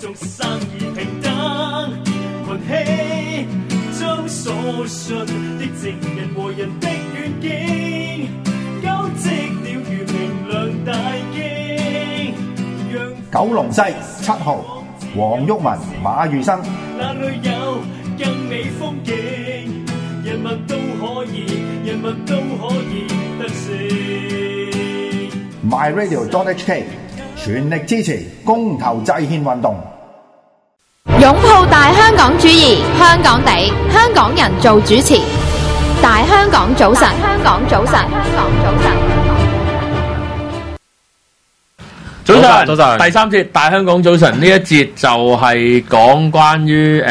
眾生而平等，群起將所信的正人和人的願景，交織了如明亮大經。 九龍西7號黃毓民、馬宇生。 那裏有更美風景，人民都可以得勝。 MyRadio.HK 全力支持公投制憲運動， 擁抱大香港主義，香港地，香港人做主持。大香港早晨，香港早晨，香港早晨。 早晨，第三節大香港早晨呢一節就係講關於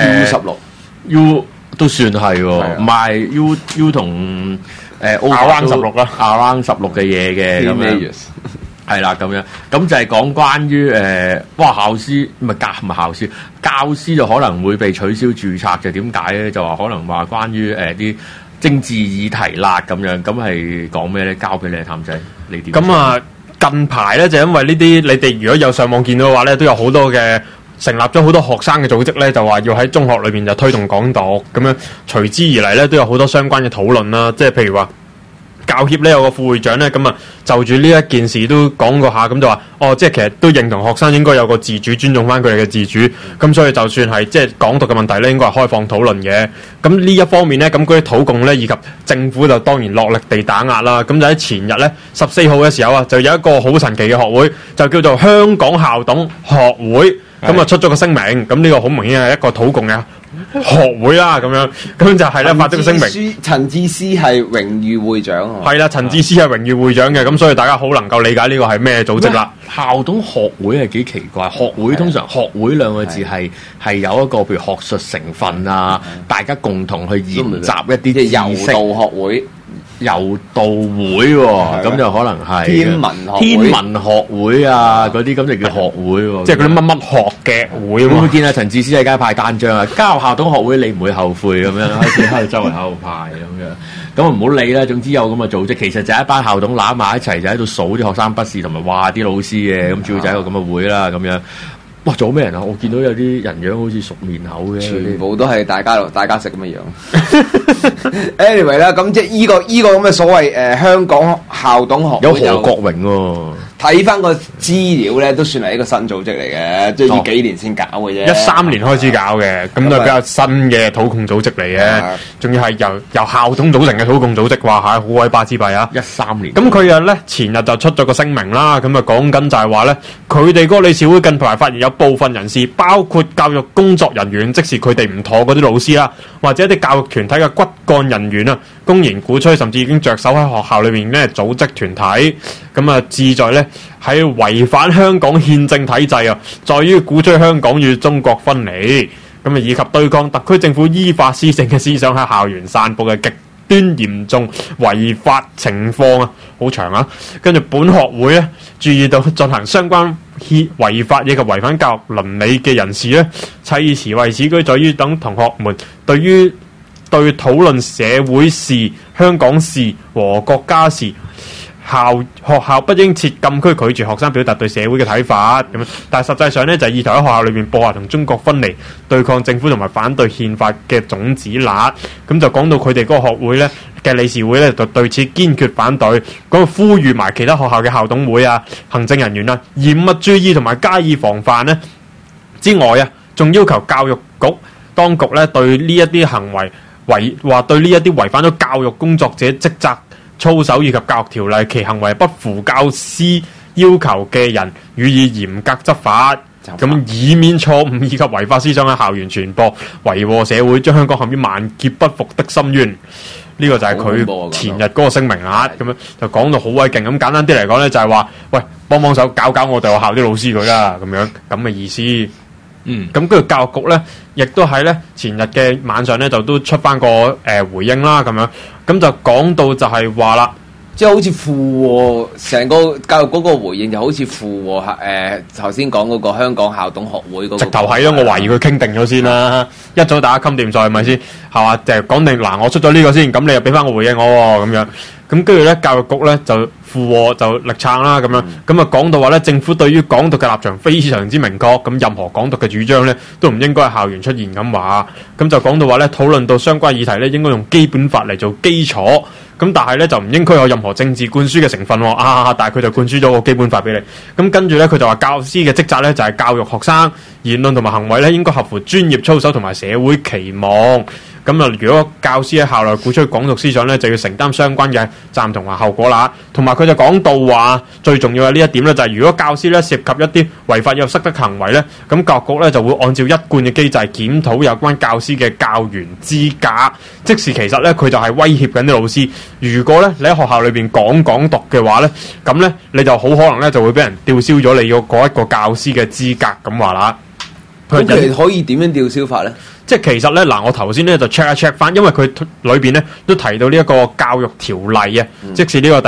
U16 都算係喎，唔係 U 同Around 16啦，Around 16嘅嘢嘅咁樣，係啦咁樣，咁就係講關於校師唔係校師，教師就可能會被取消註冊嘅，點解咧？就話可能話關於啲政治議題啦咁樣，咁係講咩咧？交俾你譚仔，你點？ 咁啊，近排咧就因為呢啲，你哋如果有上網見到嘅話咧，都有好多嘅成立咗好多學生嘅組織咧，就話要喺中學裏邊就推動港獨咁樣，隨之而嚟咧都有好多相關嘅討論啦，即係譬如話。教協咧有個副會長咧，咁啊就住呢一件事都講過下，咁就話即係其實都認同學生應該有個自主，尊重翻佢哋嘅自主，咁所以就算係即係港獨嘅問題咧，應該係開放討論嘅。咁呢一方面咧，咁嗰啲土共咧以及政府就當然落力地打壓啦。咁就喺前日咧14號嘅時候啊，就有一個好神奇嘅學會，就叫做香港校董學會，咁啊出咗個聲明。咁呢個好明顯係一個土共嘅學會啦，咁樣咁就係咧發咗個聲明。 陳智思係榮譽會長， 係啦，陳智思係榮譽會長嘅，咁所以大家好能夠理解呢個係咩組織啦。 校董學會係幾奇怪，學會通常學會兩個字係有一個譬如學術成分啊，大家共同去研習一啲知識。 柔道學會。 柔道會喎，咁就可能係天文學會啊，嗰啲咁就叫學會喎， 即係嗰啲乜乜學嘅會。 會見啊陳智思喺街派單張啊，加入校董學會你唔會後悔咁樣，開始喺度周圍喺度派咁樣，咁唔好理啦。總之有咁嘅組織，其實就係一班校董攬埋一齊，就喺度數啲學生筆試同埋話啲老師嘅，咁主要就係一個咁嘅會啦咁樣。哇！做咩人啊？我見到有啲人樣好似熟面口嘅， 全部都係大家食咁嘅樣。anyway 啦，咁即係依個咁嘅所謂香港校董學會有何國榮喎。 睇翻個資料咧，都算係一個新組織嚟嘅，即係呢幾年先搞嘅啫。 13年開始搞嘅，咁都係比較新嘅土共組織嚟嘅，仲要係由校董組成嘅土共組織，話係好鬼巴之弊啊！13年。咁佢又咧前日就出咗個聲明啦，咁啊講緊就係話咧，佢哋嗰個理事會近排發現有部分人士，包括教育工作人員，即是佢哋唔妥嗰啲老師啦，或者一啲教育團體嘅骨幹人員啊，公然鼓吹，甚至已經着手喺學校裏面咧組織團體，咁啊志在咧喺違反香港憲政體制啊，在於鼓吹香港與中國分離，咁啊以及對抗特區政府依法施政嘅思想喺校園散佈嘅極端嚴重違法情況啊，好長啊！跟住本學會咧注意到進行相關違法以及違反教育倫理嘅人士咧，砌詞為此居在於等同學們對討論社會事、香港事和國家事，學校不應設禁區，拒絕學生表達對社會嘅睇法咁樣，但係實際上咧就係意圖喺學校裏面播下同中國分離、對抗政府同埋反對憲法嘅種子辣。咁就講到佢哋嗰個學會咧嘅理事會咧就對此堅決反對，咁呼籲埋其他學校嘅校董會啊、行政人員啊嚴密注意同埋加以防範咧之外啊，仲要求教育局當局咧對呢一啲行為對呢一啲違反咗教育工作者職責操守以及教育條例，其行為不符教師要求嘅人，予以嚴格執法，咁以免錯誤以及違法思想喺校園傳播，為禍社會，將香港陷於萬劫不復的深淵。呢個就係佢前日嗰個聲明啦，咁樣就講到好鬼勁。咁簡單啲嚟講咧，就係話，喂，幫幫手搞我哋學校啲老師佢啦，咁嘅意思。咁跟住教育局咧，亦都喺咧前日嘅晚上咧，就都出翻個回應啦，咁樣，咁就講到就係話啦， 即係好似附和成個教育嗰個回應，就好似附和頭先講嗰個香港校董學會嗰個。 直頭係咯，我懷疑佢傾定咗先啦，一早大家冚掂晒係咪先？係嘛，就係講定嗱，我出咗呢個先，咁你又俾翻個回應我喎咁樣。咁跟住咧，教育局咧就附和就力撐啦咁樣。咁啊講到話咧，政府對於港獨嘅立場非常之明確，咁任何港獨嘅主張咧都唔應該喺校園出現咁話。咁就講到話咧，討論到相關議題咧，應該用基本法嚟做基礎。咁但係咧就唔應該有任何政治灌輸嘅成分喎。但係佢就灌輸咗個基本法俾你。咁跟住咧，佢就話教師嘅職責咧就係教育學生言論同埋行為咧應該合乎專業操守同埋社會期望。咁啊，如果教師喺校內鼓吹港獨思想咧，就要承擔相關嘅責任同埋後果啦。同埋佢就講到話，最重要嘅呢一點咧，就係如果教師咧涉及一啲違法又失德行為咧，咁教育局咧就會按照一貫嘅機制檢討有關教師嘅教員資格。即是其實咧，佢就係威脅緊啲老師。如果咧你喺學校裏邊講港獨嘅話咧，咁咧你就好可能咧就會俾人吊銷咗你嗰一個教師嘅資格咁話啦。 咁其實可以點樣吊銷法咧？ 即係其實咧，嗱，我頭先咧就 check 一 check 翻，因為佢裏邊咧都提到呢一個教育條例啊，即是呢個第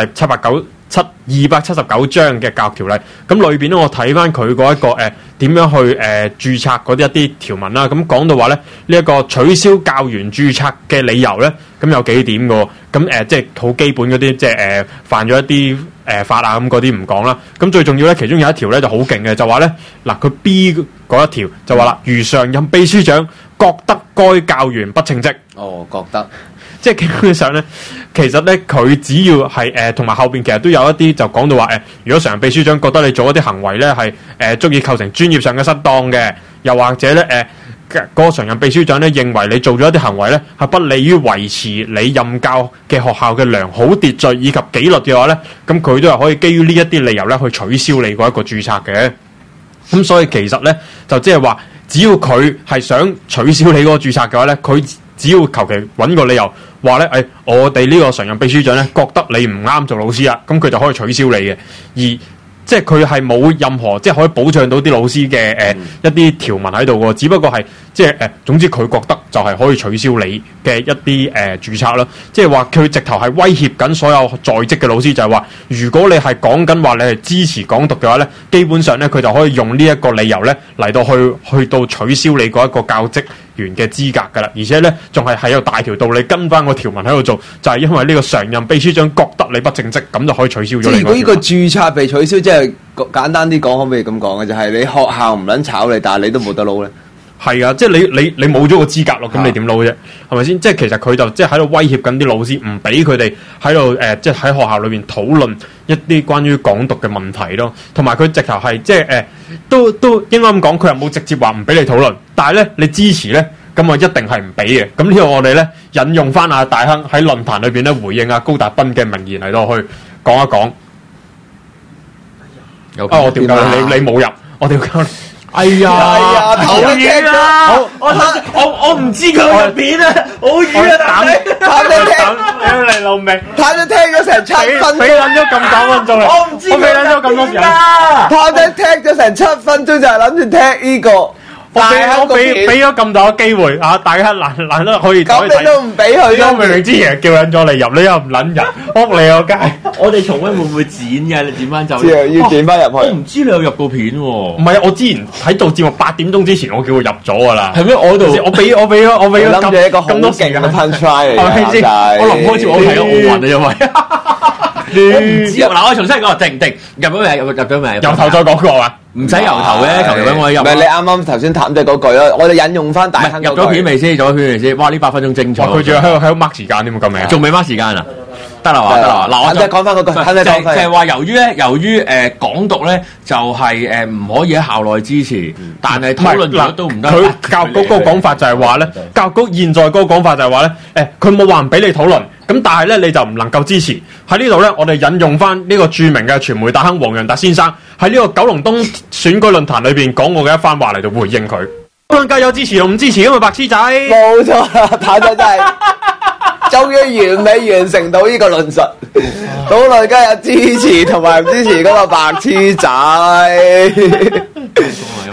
279章嘅教育條例。咁裏邊咧，我睇翻佢嗰一個點樣去註冊嗰啲一啲條文啦。咁講到話咧，呢一個取消教員註冊嘅理由咧，咁有幾點嘅。咁即係好基本嗰啲，即係犯咗一啲法啊咁嗰啲唔講啦。咁最重要咧，其中有一條咧就好勁嘅，就話咧嗱，佢 B 嗰一條就話啦，如常任秘書長覺得該教員不稱職， 覺得即係基本上咧，其實咧佢只要係同埋後邊其實都有一啲就講到話如果常任秘書長覺得你做一啲行為咧係足以構成專業上嘅失當嘅，又或者咧嗰個常任秘書長咧認為你做咗一啲行為咧係不利於維持你任教嘅學校嘅良好秩序以及紀律嘅話咧，咁佢都係可以基於呢一啲理由咧去取消你嗰一個註冊嘅。咁所以其實咧就即係話，只要佢係想取消你嗰個註冊嘅話咧，佢只要求其揾個理由話咧，我哋呢個常任秘書長咧覺得你唔啱做老師啦，咁佢就可以取消你嘅。而即係佢係冇任何即係可以保障到啲老師嘅一啲條文喺度喎，只不過係即係總之佢覺得就係可以取消你嘅一啲註冊啦。即係話佢直頭係威脅緊所有在職嘅老師，就係話如果你係講緊話你係支持港獨嘅話咧，基本上咧佢就可以用呢一個理由咧嚟到去到取消你嗰一個教職員嘅資格噶啦。而且咧仲係有大條道理跟翻個條文喺度做，就係因為呢個常任秘書長覺得你不正職，咁就可以取消咗你。 如果呢個註冊被取消，即係簡單啲講，可唔可以咁講嘅？就係你學校唔撚炒你，但係你都冇得撈咧。 係啊，即係你冇咗個資格咯，咁你點撈啫？係咪先？即係其實佢就即係喺度威脅緊啲老師，唔俾佢哋喺度即係喺學校裏邊討論一啲關於港獨嘅問題咯。同埋佢直頭係即係都應該咁講，佢又冇直接話唔俾你討論，但係咧你支持咧，咁啊一定係唔俾嘅。咁呢個我哋咧引用翻阿大亨喺論壇裏邊咧回應阿高達斌嘅名言嚟到去講一講。我調教你冇入，我調教你。 哎呀，好遠啊！我唔知佢入片啊，好遠啊！等你老味， 太咗聽咗成7分鐘， 俾撚咗咁9分鐘啦！ 我唔知佢俾撚咗咁多時間， 太咗聽咗成7分鐘就係諗住聽呢個。 我俾咗咁多機會啊！大家難得可以睇， 咁你都唔俾佢， 我明明之前叫撚咗你入，你又唔撚入，仆你個街！ 我哋重溫會唔會剪嘅？你剪翻走？ 要剪翻入去。 我唔知你有入過片喎。 唔係啊！我之前喺做節目8點鐘之前，我叫佢入咗噶啦。 係咩？我俾咗諗住一個好勁嘅 punchline 嚟嘅， 我臨開始我睇咗奧運啊，因為我唔知嗱，我重新講，定入咗未？入咗未？ 由頭再講過啊！ 唔使由頭嘅，求其揾我入。 唔係你啱啱頭先淡咗嗰句咯，我哋引用翻大亨入咗片未先？入咗片未先？哇！呢8分鐘精彩。 佢仲喺度 mark 時間添咁名， 仲未 mark 時間啊？得啦話，得啦。嗱，我再講翻嗰句，就係話由於港獨咧，就係唔可以喺校內支持，但係討論咗都唔得。 佢教育局嗰個講法就係話咧，教育局現在嗰個講法就係話咧，佢冇話唔俾你討論，咁但係咧你就唔能夠支持。喺呢度咧，我哋引用翻呢個著名嘅傳媒大亨黃洋達先生喺呢個九龍東選舉論壇裏邊講過嘅一番話嚟到回應佢。討論界有支持同唔支持咁啊，白痴仔！ 冇錯啦，太仔真係終於完美完成到呢個論述。討論界有支持同埋唔支持嗰個白痴仔。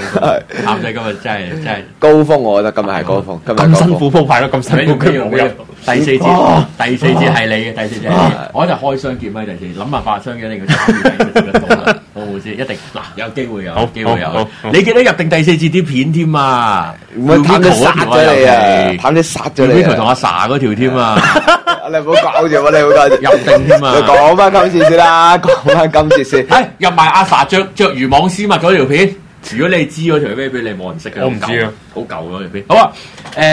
譚仔今日真係高峰，我覺得今日係高峰，今日咁辛苦鋪排咯，咁辛苦佢冇入。 第四節，第四節係你嘅，第四節係你，我就開雙劍咪第四節，諗辦法雙劍一定要參與第四節嘅到啦，好唔好先？一定嗱，有機會有，機會有。你記得入定第四節啲片添啊？ 唔會譚仔殺咗你啊！譚仔殺咗你。 同阿 Sa 嗰條添啊！ 你唔好搞住我，你唔好搞住。 入定添啊！ 講翻今次先啦，講翻今次先。 誒，入埋阿 Sa 着漁網絲襪嗰條片，如果你知嗰條咩片，你冇人識嘅。 我唔知啊， 好舊嗰條片。好啊，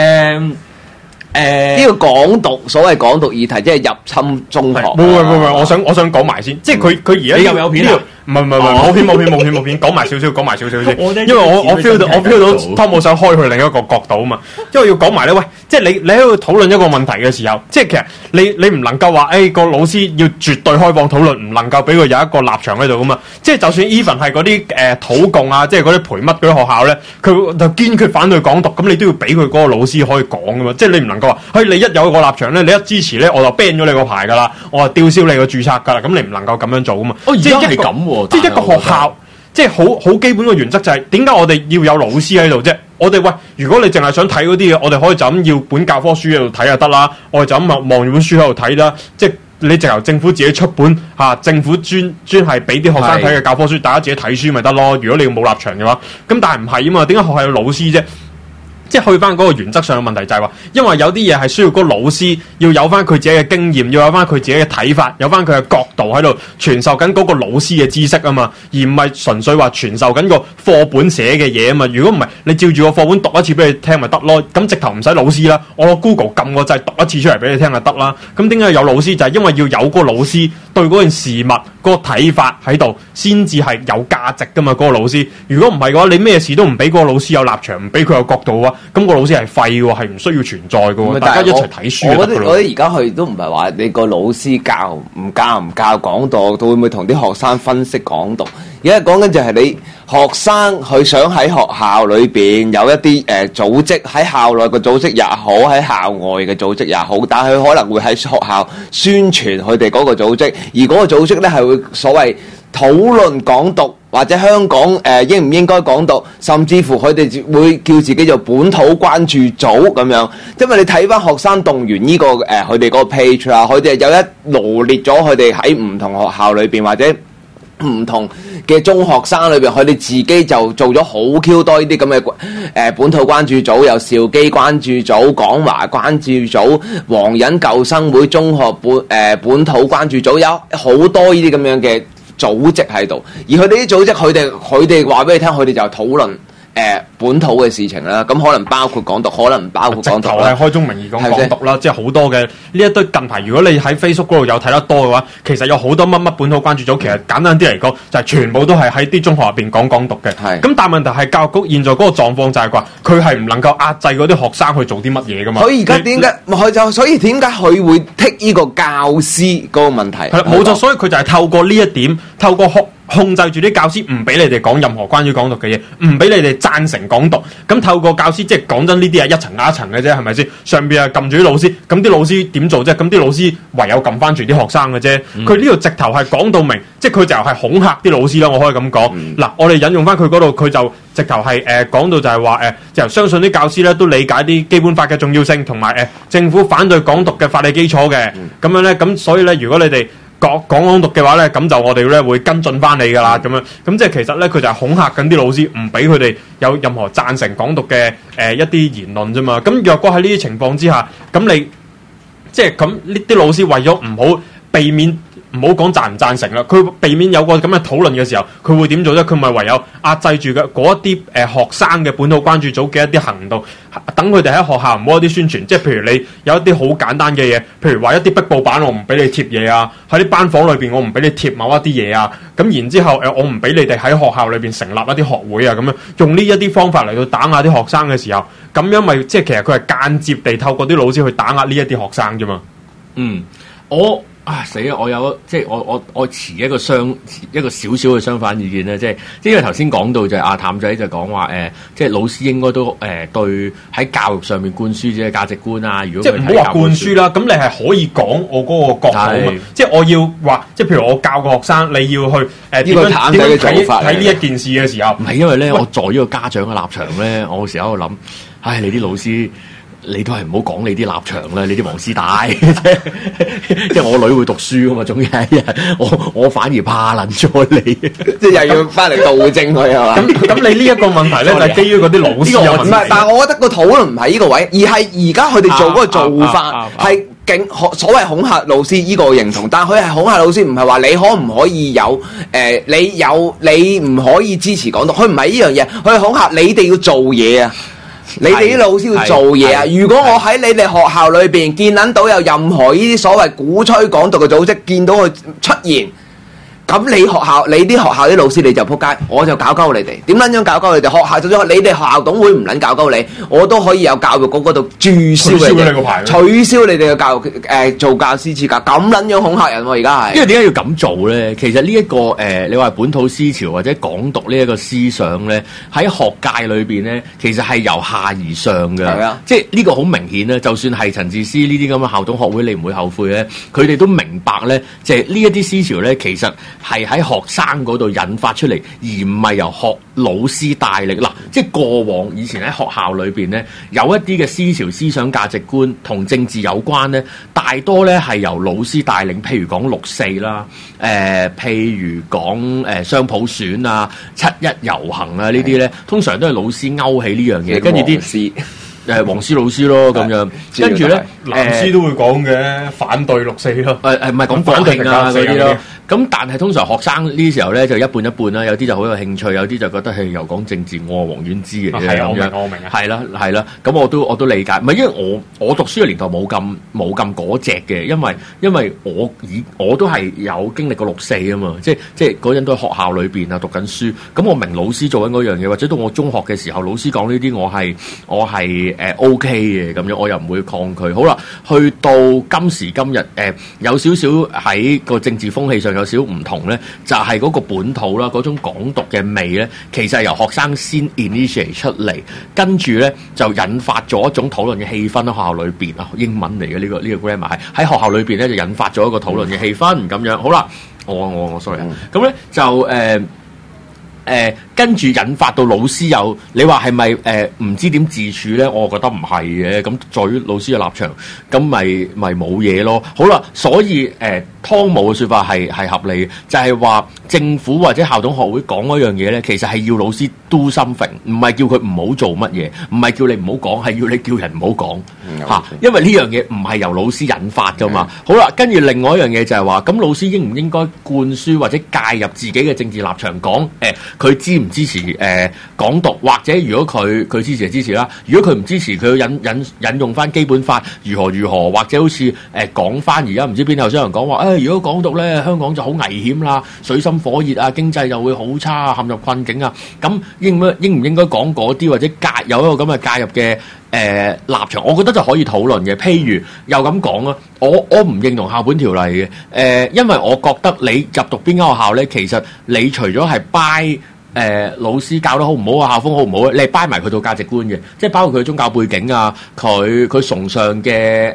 呢個港獨，所謂港獨議題，即係入侵中學。 冇，我想講埋先，即係佢而家你又有片啊？ 唔係，冇片，講埋少少先。因為我 feel 到湯姆想開去另一個角度啊嘛。因為要講埋咧，喂，即係你喺度討論一個問題嘅時候，即係其實你唔能夠話，個老師要絕對開放討論，唔能夠俾佢有一個立場喺度噶嘛。即係就算 even 係嗰啲土共啊，即係嗰啲培乜嗰啲學校咧，佢就堅決反對港獨，咁你都要俾佢嗰個老師可以講噶嘛。即係你唔能夠話，你一有個立場咧，你一支持咧，我就 ban 咗你個牌噶啦，我就吊銷你個註冊噶啦，咁你唔能夠咁樣做噶嘛。 即係咁喎。 即係一個學校，即係好基本嘅原則就係點解我哋要有老師喺度啫？我哋喂，如果你淨係想睇嗰啲嘢，我哋可以就咁要本教科書喺度睇就得啦。我哋就咁望住本書喺度睇啦。即係你直頭政府自己出本政府專係俾啲學生睇嘅教科書，大家自己睇書咪得咯。如果你冇立場嘅話，咁但係唔係啊嘛？點解學校有老師啫？即係去翻嗰個原則上嘅問題就係話，因為有啲嘢係需要嗰個老師要有翻佢自己嘅經驗，要有翻佢自己嘅睇法，有翻佢嘅角度喺度傳授緊嗰個老師嘅知識啊嘛，而唔係純粹話傳授緊個課本寫嘅嘢啊嘛。如果唔係，你照住個課本讀一次俾你聽咪得咯。咁直頭唔使老師啦，我攞 Google 撳個掣讀一次出嚟俾你聽就得啦。咁點解有老師？就係因為要有嗰個老師對嗰件事物嗰個睇法喺度，先至係有價值噶嘛。嗰個老師如果唔係嘅話，你咩事都唔俾嗰個老師有立場，唔俾佢有角度嘅話，咁個老師係廢嘅，係唔需要存在嘅。大家一齊睇書就得㗎啦。 我覺得而家去都唔係話你個老師教唔教港獨，會唔會同啲學生分析港獨？而家講緊就係你學生佢想喺學校裏邊有一啲組織，喺校內嘅組織也好，喺校外嘅組織也好，但係佢可能會喺學校宣傳佢哋嗰個組織，而嗰個組織咧係會所謂討論港獨。或者香港應唔應該港獨，甚至乎佢哋會叫自己做本土關注組咁樣。因為你睇翻學生動員呢個佢哋嗰個 page 啊，佢哋有一羅列咗佢哋喺唔同學校裏邊或者唔同嘅中學生裏邊，佢哋自己就做咗好 Q 多呢啲咁嘅本土關注組，有兆基關注組、廣華關注組、皇仁舊生會中學本土關注組，有好多呢啲咁樣嘅組織喺度，而佢哋啲組織，佢哋話俾你聽，佢哋就討論本土嘅事情啦。咁可能包括港獨，可能唔包括港獨啦。係開宗明義講港獨啦，即係好多嘅呢一堆近排，如果你喺 Facebook 嗰度有睇得多嘅話，其實有好多乜乜本土關注組。其實簡單啲嚟講，就係全部都係喺啲中學入邊講港獨嘅。係。咁但係問題係教育局現在嗰個狀況就係話，佢係唔能夠壓制嗰啲學生去做啲乜嘢噶嘛。佢而家點解？所以點解佢會剔呢個教師嗰個問題？係啦，冇錯。所以佢就係透過呢一點，透過控制住啲教師，唔俾你哋講任何關於港獨嘅嘢，唔俾你哋贊成港獨。咁透過教師，即係講真呢啲係一層壓一層嘅啫，係咪先？上邊啊撳住啲老師，咁啲老師點做啫？咁啲老師唯有撳翻住啲學生嘅啫。佢呢度直頭係講到明，即係佢就係恐嚇啲老師啦。我可以咁講。嗱，我哋引用翻佢嗰度，佢就直頭係講到就係話就相信啲教師咧都理解啲基本法嘅重要性，同埋政府反對港獨嘅法理基礎嘅。咁樣咧，咁所以咧，如果你哋講港獨嘅話咧，咁就我哋咧會跟進翻你噶啦，咁樣咁即係其實咧佢就係恐嚇緊啲老師，唔俾佢哋有任何贊成港獨嘅一啲言論啫嘛。咁若果喺呢啲情況之下，咁你即係咁呢啲老師為咗唔好避免。唔好講贊唔贊成啦，佢避免有個咁嘅討論嘅時候，佢會點做啫？佢咪唯有壓制住嘅嗰一啲學生嘅本土關注組嘅一啲行動，等佢哋喺學校唔好一啲宣傳，即係譬如你有一啲好簡單嘅嘢，譬如話一啲壁報板我唔俾你貼嘢啊，喺啲班房裏邊我唔俾你貼某一啲嘢啊，咁然之後我唔俾你哋喺學校裏邊成立一啲學會啊，咁樣用呢一啲方法嚟到打壓啲學生嘅時候，咁樣咪即係其實佢係間接地透過啲老師去打壓呢一啲學生啫嘛。 死啊！我有即係我持一個少少嘅相反意見咧，即係因為頭先講到就係阿譚仔就講話即係老師應該都對喺教育上面灌輸啲價值觀啊。如果即係唔好話灌輸啦，咁你係可以講我嗰個角度啊嘛。即係我要話，即係譬如我教個學生，你要去點樣睇呢一件事嘅時候， 唔係因為咧，我在呢個家長嘅立場咧，我有時喺度諗，唉，你啲老師。你都係唔好講你啲立場啦，你啲黃絲帶，即係我女會讀書噶嘛，總有一日我反而怕撚咗你， 即係又要翻嚟導正佢係嘛？ 咁你呢一個問題咧，就係基於嗰啲老師有問題。 唔係，但係我覺得個討論唔係呢個位，而係而家佢哋做嗰個做法係所謂恐嚇老師呢個我認同，但係佢係恐嚇老師，唔係話你可唔可以有你唔可以支持港獨，佢唔係呢樣嘢，佢係恐嚇你哋要做嘢啊！你哋啲老師要做嘢啊！如果我喺你哋學校裏邊見撚到有任何呢啲所謂鼓吹港獨嘅組織，見到佢出現，咁你啲學校啲老師你就撲街，我就搞鳩你哋。點撚樣搞鳩你哋？學校就算你哋學校董會唔撚搞鳩你，我都可以有教育局嗰度註銷你哋，取消你哋嘅教育做教師資格。咁撚樣恐嚇人喎！而家係因為點解要咁做咧？其實呢一個你話本土思潮或者港獨呢一個思想咧，喺學界裏邊咧，其實係由下而上嘅。係啊，即係呢個好明顯咧。就算係陳智思呢啲咁嘅校董學會，你唔會後悔咧。佢哋都明白咧，即係呢一啲思潮咧，其實係喺學生嗰度引發出嚟，而唔係由學老師帶力。嗱，即係過往以前喺學校裏邊咧，有一啲嘅思潮、思想價值觀同政治有關咧，大多咧係由老師帶領。譬如講6·4啦，譬如講雙普選啊、7·1遊行啊呢啲咧，通常都係老師勾起呢樣嘢，跟住啲黃絲老師咯咁樣，跟住咧藍絲都會講嘅，反對6·4咯， 唔係講國慶啊嗰啲咯。咁但係通常學生呢時候咧就一半一半啦，有啲就好有興趣，有啲就覺得係又講政治，我係黃遠之嘅啫咁樣。我明啊，係啦，咁我都理解。唔係因為我讀書嘅年代冇咁嗰隻嘅，因為我都係有經歷過6·4啊嘛，即係嗰陣都喺學校裏邊啊讀緊書，咁我明老師做緊嗰樣嘢，或者到我中學嘅時候，老師講呢啲我係OK 嘅咁樣，我又唔會抗拒。好啦，去到今時今日有少少喺個政治風氣上有少少唔同咧，就係嗰個本土啦，嗰種港獨嘅味咧，其實係由學生先 initiate 出嚟，跟住咧就引發咗一種討論嘅氣氛喺學校裏邊啊，英文嚟嘅呢個 grammar 係喺學校裏邊咧就引發咗一個討論嘅氣氛咁樣。好啦，我 sorry 啊，咁咧就跟住引發到老師有，你話係咪唔知點自處咧？我覺得唔係嘅。咁在於老師嘅立場，咁咪冇嘢咯。好啦，所以湯姆嘅説法係合理嘅，就係話政府或者校董學會講嗰樣嘢咧，其實係要老師 do something，唔係叫佢唔好做乜嘢，唔係叫你唔好講，係要你叫人唔好講嚇。因為呢樣嘢唔係由老師引發噶嘛。好啦，跟住另外一樣嘢就係話，咁老師應唔應該灌輸或者介入自己嘅政治立場，講佢支唔支持港獨，或者如果佢支持就支持啦。如果佢唔支持，佢要引用翻基本法如何，或者好似講翻而家唔知邊有啲人講話，如果港獨咧，香港就好危險啦，水深火熱啊，經濟就會好差，陷入困境啊。咁應唔應該講嗰啲，或者有一個咁嘅介入嘅立場？我覺得就可以討論嘅。譬如又咁講啊，我唔認同校本條例嘅，因為我覺得你入讀邊間學校咧，其實你除咗係拜老師教得好唔好啊，校風好唔好咧，你係掰埋佢套價值觀嘅，即係包括佢宗教背景啊，佢崇尚嘅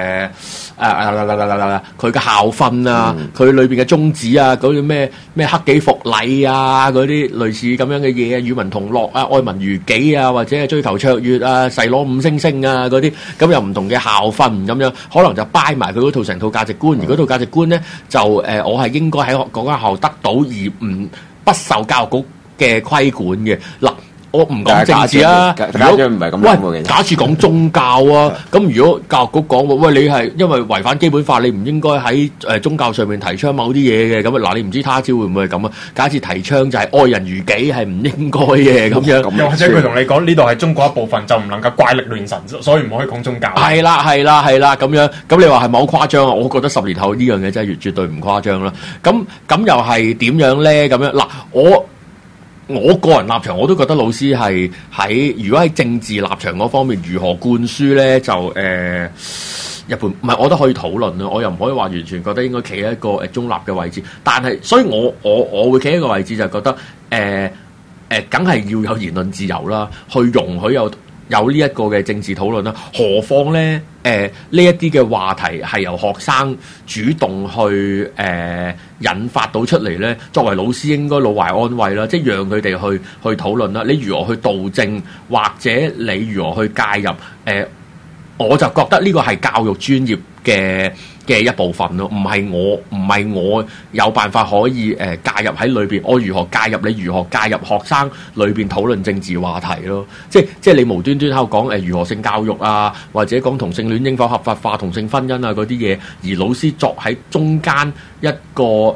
佢嘅校訓啊，佢裏邊嘅宗旨啊，嗰啲咩克己復禮啊，嗰啲類似咁樣嘅嘢啊，與民同樂啊，愛民如己啊，或者係追求卓越啊，誓攞5星星啊嗰啲，咁有唔同嘅校訓咁樣，可能就掰埋佢嗰套成套價值觀，而嗰套價值觀咧就我係應該喺嗰間學校得到，而不受教育局嘅規管嘅。嗱，我唔講政治啊，如果唔係咁諗嘅，假設講宗教啊，咁如果教育局講話，喂，你係因為違反基本法，你唔應該喺宗教上面提倡某啲嘢嘅，咁嗱，你唔知他朝會唔會係咁啊？假設提倡就係愛人如己，係唔應該嘅咁樣。 又或者佢同你講呢度係中國一部分，就唔能夠怪力亂神，所以唔可以講宗教。 係啦咁樣，咁你話係咪好誇張啊？我覺得10年後呢樣嘢真係絕對唔誇張啦。咁又係點樣咧？咁樣嗱，我個人立場，我都覺得老師係如果喺政治立場嗰方面如何灌輸咧，就日本唔係，我覺得可以討論咯。我又唔可以話完全覺得應該企喺一個中立嘅位置，但係所以我會企喺一個位置就係覺得梗係要有言論自由啦，去容許有呢一個嘅政治討論啦。何況咧呢一啲嘅話題係由學生主動去引發到出嚟咧，作為老師應該老懷安慰啦，即係讓佢哋去討論啦。你如何去導正，或者你如何去介入？我就覺得呢個係教育專業嘅一部分咯，唔係我有辦法可以介入喺裏邊。我如何介入？你如何介入學生裏邊討論政治話題咯？即係你無端端喺度講如何性教育啊，或者講同性戀應否合法化、同性婚姻啊嗰啲嘢，而老師作喺中間一個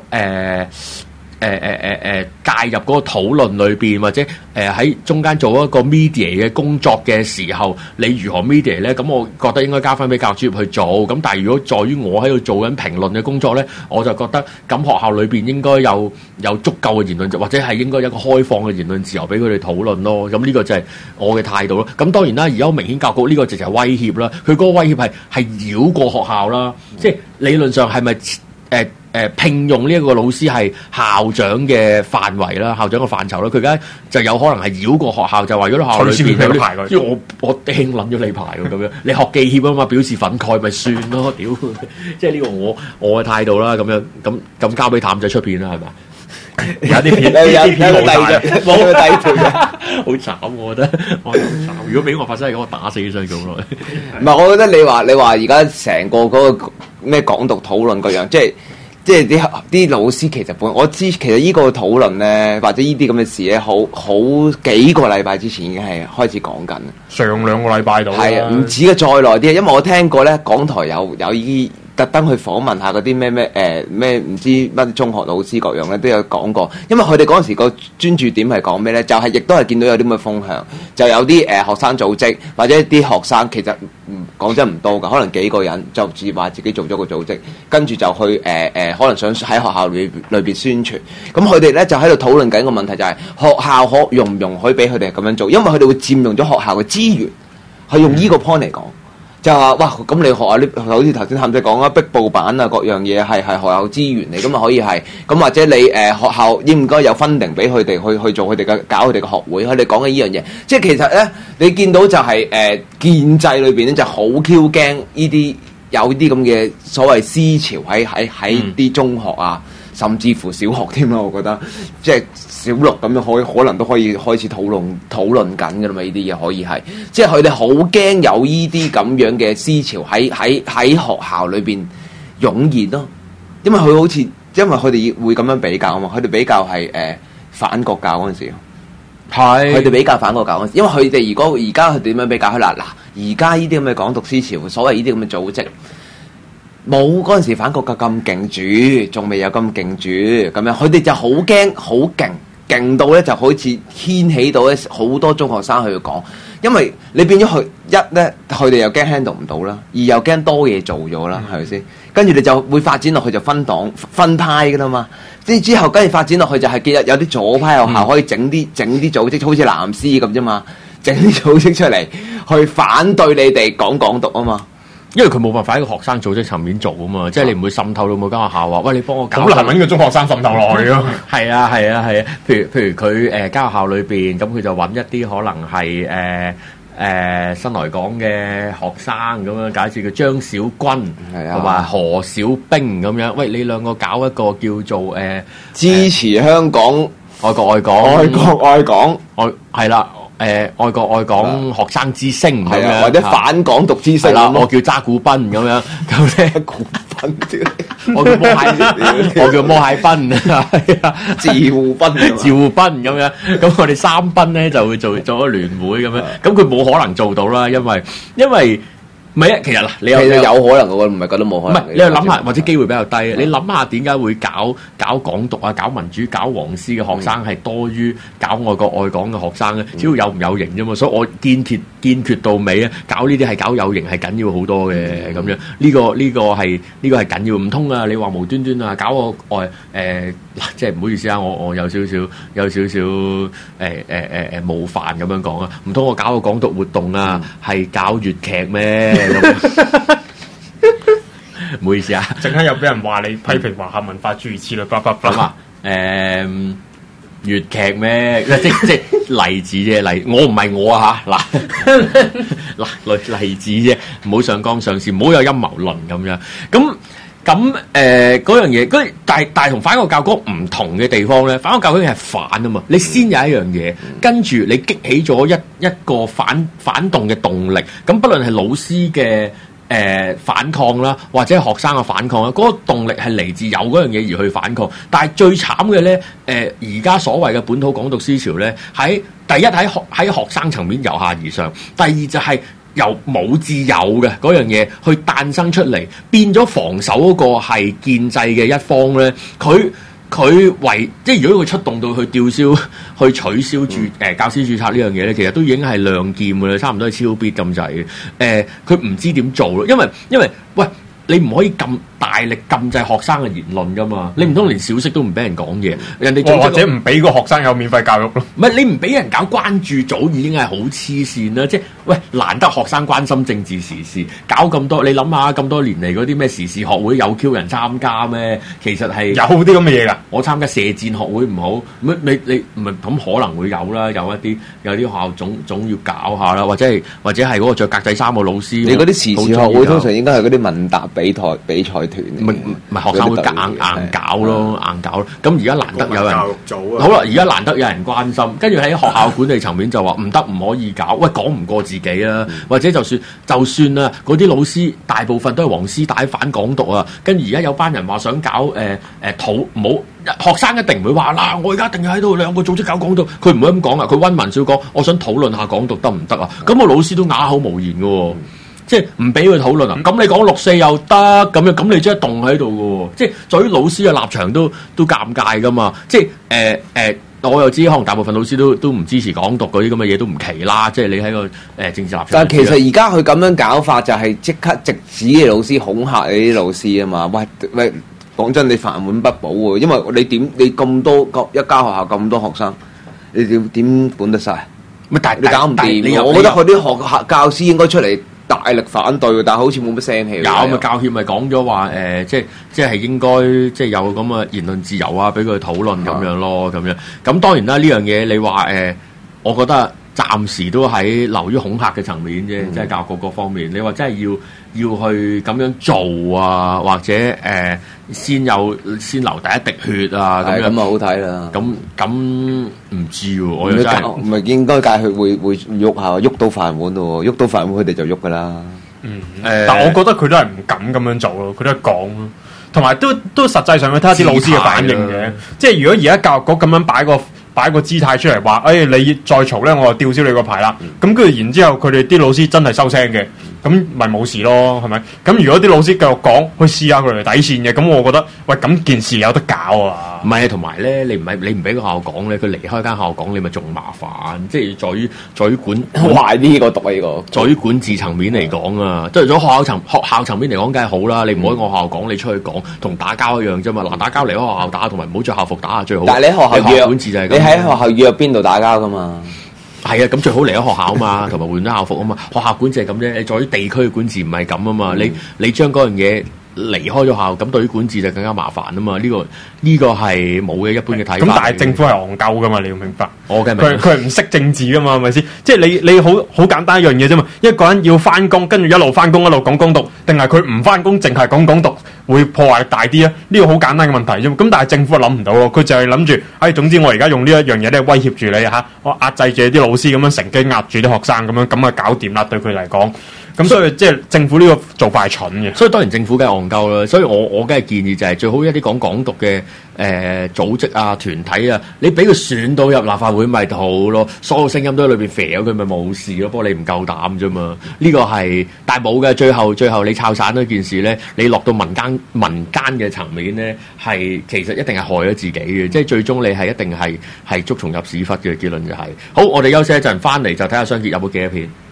介入嗰個討論裏邊，或者喺中間做一個 media 嘅工作嘅時候，你如何 media 咧？咁我覺得應該交翻俾教育專業去做。咁但係如果在於我喺度做緊評論嘅工作咧，我就覺得咁學校裏邊應該有足夠嘅言論，或者係應該有一個開放嘅言論自由俾佢哋討論咯。咁呢個就係我嘅態度咯。咁當然啦，而家明顯教育局呢個直情係威脅啦。佢嗰個威脅係繞過學校啦，即係理論上係咪聘用呢一個老師係校長嘅範圍啦，校長嘅範疇啦，佢而家就有可能係繞過學校，就話如果學校裏邊有啲，即係我掟撚咗你牌喎咁樣，你學記協啊嘛，表示憤慨咪算咯，屌！即係呢個我嘅態度啦，咁交俾譚仔出片啦，係咪？有啲片冇底盤嘅，好慘我覺得，我好慘。如果俾我發生係咁，我打死佢咁咯。 唔係，我覺得你話而家成個嗰個咩港獨討論嗰樣，即係啲老師其實我知，其實呢個討論咧，或者呢啲咁嘅事咧，好幾個禮拜之前已經係開始講緊。 上兩個禮拜度係啊，唔止嘅，再耐啲，因為我聽過咧，港台有依特登去訪問下嗰啲咩唔知乜中學老師各樣咧，都有講過。因為佢哋嗰陣時個專注點係講咩咧？就係亦都係見到有啲咁嘅風向，就有啲學生組織或者啲學生其實講真唔多㗎，可能幾個人就自話自己做咗個組織，跟住就去可能想喺學校裏邊宣傳。咁佢哋咧就喺度討論緊個問題，就係學校容唔容許俾佢哋咁樣做？因為佢哋會佔用咗學校嘅資源，係用呢個 point 嚟講。就話哇，咁你學校呢？好似頭先譚仔講啦，壁布板啊，各樣嘢係學校資源嚟，咁啊可以係咁，或者你學校應唔該有分定俾佢哋去做佢哋嘅搞佢哋嘅學會，佢哋講嘅呢樣嘢，即係其實咧，你見到就係建制裏邊咧就好 Q 驚呢啲有啲咁嘅所謂思潮喺啲中學啊，甚至乎小學添啦，我覺得即係小六咁樣可能都可以開始討論緊㗎啦嘛，呢啲嘢可以係，即係佢哋好驚有呢啲咁樣嘅思潮喺學校裏邊湧現咯，因為佢哋會咁樣比較啊嘛，佢哋比較係反國教嗰陣時，係佢哋比較反國教嗰陣時，因為佢哋如果而家佢點樣比較？嗱，而家呢啲咁嘅港獨思潮，所謂呢啲咁嘅組織。冇嗰陣時反國教咁勁住，仲未有咁勁住咁樣，佢哋就好驚，好勁到咧，就好似掀起到咧好多中學生去講，因為你變咗佢一咧，佢哋又驚 handle 唔到啦，二又驚多嘢做咗啦，係咪先？跟住你就會發展落去就分黨分派噶啦嘛，之後跟住發展落去就係見有啲左派學校可以整啲組織，好似藍絲咁啫嘛，整啲組織出嚟去反對你哋講港獨啊嘛。 因為佢冇辦法喺個學生組織層面做啊嘛，即係你唔會滲透到每間學校話，喂，你幫我搞。好難揾個中學生滲透落去咯。係啊。譬如佢間學校裏邊，咁佢就揾一啲可能係新來港嘅學生咁樣，假設叫張小軍同埋何小兵咁樣。喂，你兩個搞一個叫做支持香港愛國愛港係啦。愛國愛港學生之星咁樣， 或者反港獨之星啦， 我叫揸古賓咁樣，咁咧古賓， 我叫摩蟹賓，係啊， 趙斌咁樣，咁我哋三賓咧就會做咗聯會咁樣，咁佢冇可能做到啦，因為。唔係啊，其實嗱，你有可能，我唔係覺得冇可能。 唔係，你又諗下，或者機會比較低。你諗下點解會搞港獨啊、搞民主、搞黃絲嘅學生係多於搞愛國愛港嘅學生咧？只要有唔有型啫嘛。所以我堅決到尾啊，搞呢啲係搞有型係緊要好多嘅咁樣。呢個係緊要，唔通啊？你話無端端啊搞個即係唔好意思啊，我有少少冒犯咁樣講啊。唔通我搞個港獨活動啊，係搞粵劇咩？ 唔好意思啊， 陣間又俾人話你批評華夏文化諸如此類，叭叭叭。 咁啊，粵劇咩？即例子啫，我唔係我啊嚇，嗱例子啫，唔好上綱上線，唔好有陰謀論咁樣。咁嗰樣嘢，但係同反國教嗰唔同嘅地方咧，反國教嗰樣係反啊嘛，你先有一樣嘢，跟住你激起咗一個反動嘅動力，咁不論係老師嘅反抗啦，或者係學生嘅反抗啦，嗰個動力係嚟自有嗰樣嘢而去反抗。但係最慘嘅咧，而家所謂嘅本土港獨思潮咧，第一喺學生層面由下而上，第二就係由冇至有嘅嗰樣嘢去誕生出嚟，變咗防守嗰個係建制嘅一方咧，佢即係如果佢出動到去吊銷、去取消教師註冊呢樣嘢咧，其實都已經係亮劍嘅啦，差唔多係超必咁滯嘅。佢唔知點做咯，因為喂，你唔可以咁大力禁制學生嘅言論噶嘛，你唔通連小息都唔俾人講嘢？人哋或者唔俾個學生有免費教育咯？ 唔係你唔俾人搞關注組已經係好黐線啦！即係喂，難得學生關心政治時事，搞咁多，你諗下咁多年嚟嗰啲咩時事學會有 Q 人參加咩？其實係有啲咁嘅嘢㗎。 我參加射箭學會唔好，你唔係咁可能會有啦，有啲學校總要搞下啦，或者係嗰個着格仔衫嘅老師。 你嗰啲時事學會通常應該係嗰啲問答比賽團。 唔係學生會硬搞咯。咁而家難得有人教育組啊， 好啦，而家難得有人關心，跟住喺學校管理層面就話唔得，唔可以搞。喂，講唔過自己啦，或者就算啦，嗰啲老師大部分都係黃絲帶反港獨啊。跟住而家有班人話想搞唔好學生一定唔會話嗱，我而家一定要喺度兩個組織搞港獨，佢唔會咁講啊。佢溫文少講，我想討論下港獨得唔得啊？咁個老師都啞口無言嘅喎。即係唔俾佢討論啊！咁你講6·4又得咁樣，咁你即係動喺度嘅喎。即係在於老師嘅立場都尷尬噶嘛。即係我又知可能大部分老師都唔支持港獨嗰啲咁嘅嘢都唔奇啦。即係你喺個政治立場。 但係其實而家佢咁樣搞法就係即刻直指嘅老師恐嚇你啲老師啊嘛。喂，講真，你飯碗不保喎，因為你咁多一間學校咁多學生，你點管得晒？ 但你搞唔掂。我覺得佢啲學校教師應該出嚟大力反對，但係好似冇乜聲氣。有咪教協咪講咗話即係應該即係有咁嘅言論自由啊，俾佢討論咁樣咯，咁樣。咁當然啦，呢樣嘢你話我覺得暫時都喺流於恐嚇嘅層面啫，即係教育各方面。你話真係要去咁樣做啊，或者先流第一滴血啊，咁樣咁啊好睇啦。 咁唔知喎，我又真係唔係應該戒血會喐下，喐到飯碗咯，喐到飯碗佢哋就喐噶啦。 但我覺得佢都係唔敢咁樣做咯，佢都係講咯，同埋都實際上去睇下啲老師嘅反應嘅。即係如果而家教育局咁樣擺個姿態出嚟話，你再嘈咧，我就吊銷你個牌啦。咁跟住然之後，佢哋啲老師真係收聲嘅，咁咪冇事咯，係咪？咁如果啲老師繼續講，去試下佢哋底線嘅，咁我覺得，喂，咁件事有得搞啊！ 唔係，同埋咧，你唔俾個學校講咧，佢離開間學校講，你咪仲麻煩。即係在於管壞呢個讀呢個， 在於管治層面嚟講啊，即係咗學校層面嚟講，梗係好啦。你唔好喺我學校講，你出去講，同打交一樣啫嘛。嗱，打交離開學校打，同埋唔好着校服打下最好。 但係你喺學校管治就係咁。 你喺學校約邊度打交噶嘛？ 係啊，咁最好離開學校啊嘛，同埋換咗校服啊嘛。學校管治係咁啫，你在於地區嘅管治唔係咁啊嘛。你將嗰樣嘢離開咗學校，咁對於管治就更加麻煩啊嘛。呢個係冇嘅一般嘅睇法。 咁但係政府係戇鳩噶嘛，你要明白。 我嘅明白。 佢係唔識政治噶嘛，係咪先？即係你好簡單一樣嘢啫嘛。一個人要翻工，跟住一路翻工一路講港獨，定係佢唔翻工淨係講港獨，會破壞力大啲啊？呢個好簡單嘅問題啫。咁但係政府諗唔到喎，佢就係諗住，總之我而家用呢一樣嘢咧威脅住你嚇，我壓制住啲老師咁樣乘機壓住啲學生咁啊搞掂啦，對佢嚟講。咁所以即係政府呢個做法係蠢嘅， 所以當然政府梗係戇鳩啦。所以我梗係建議就係最好一啲講港獨嘅組織啊團體啊，你俾佢選到入立法會咪好咯，所有聲音都喺裏邊肥咗佢咪冇事咯。不過你唔夠膽啫嘛，呢個係但係冇嘅。最後你抄散咗件事咧，你落到民間嘅層面咧，係其實一定係害咗自己嘅，即係最終你係一定係捉蟲入屎忽嘅結論就係。好，我哋休息一陣，翻嚟就睇下商傑有冇幾多片。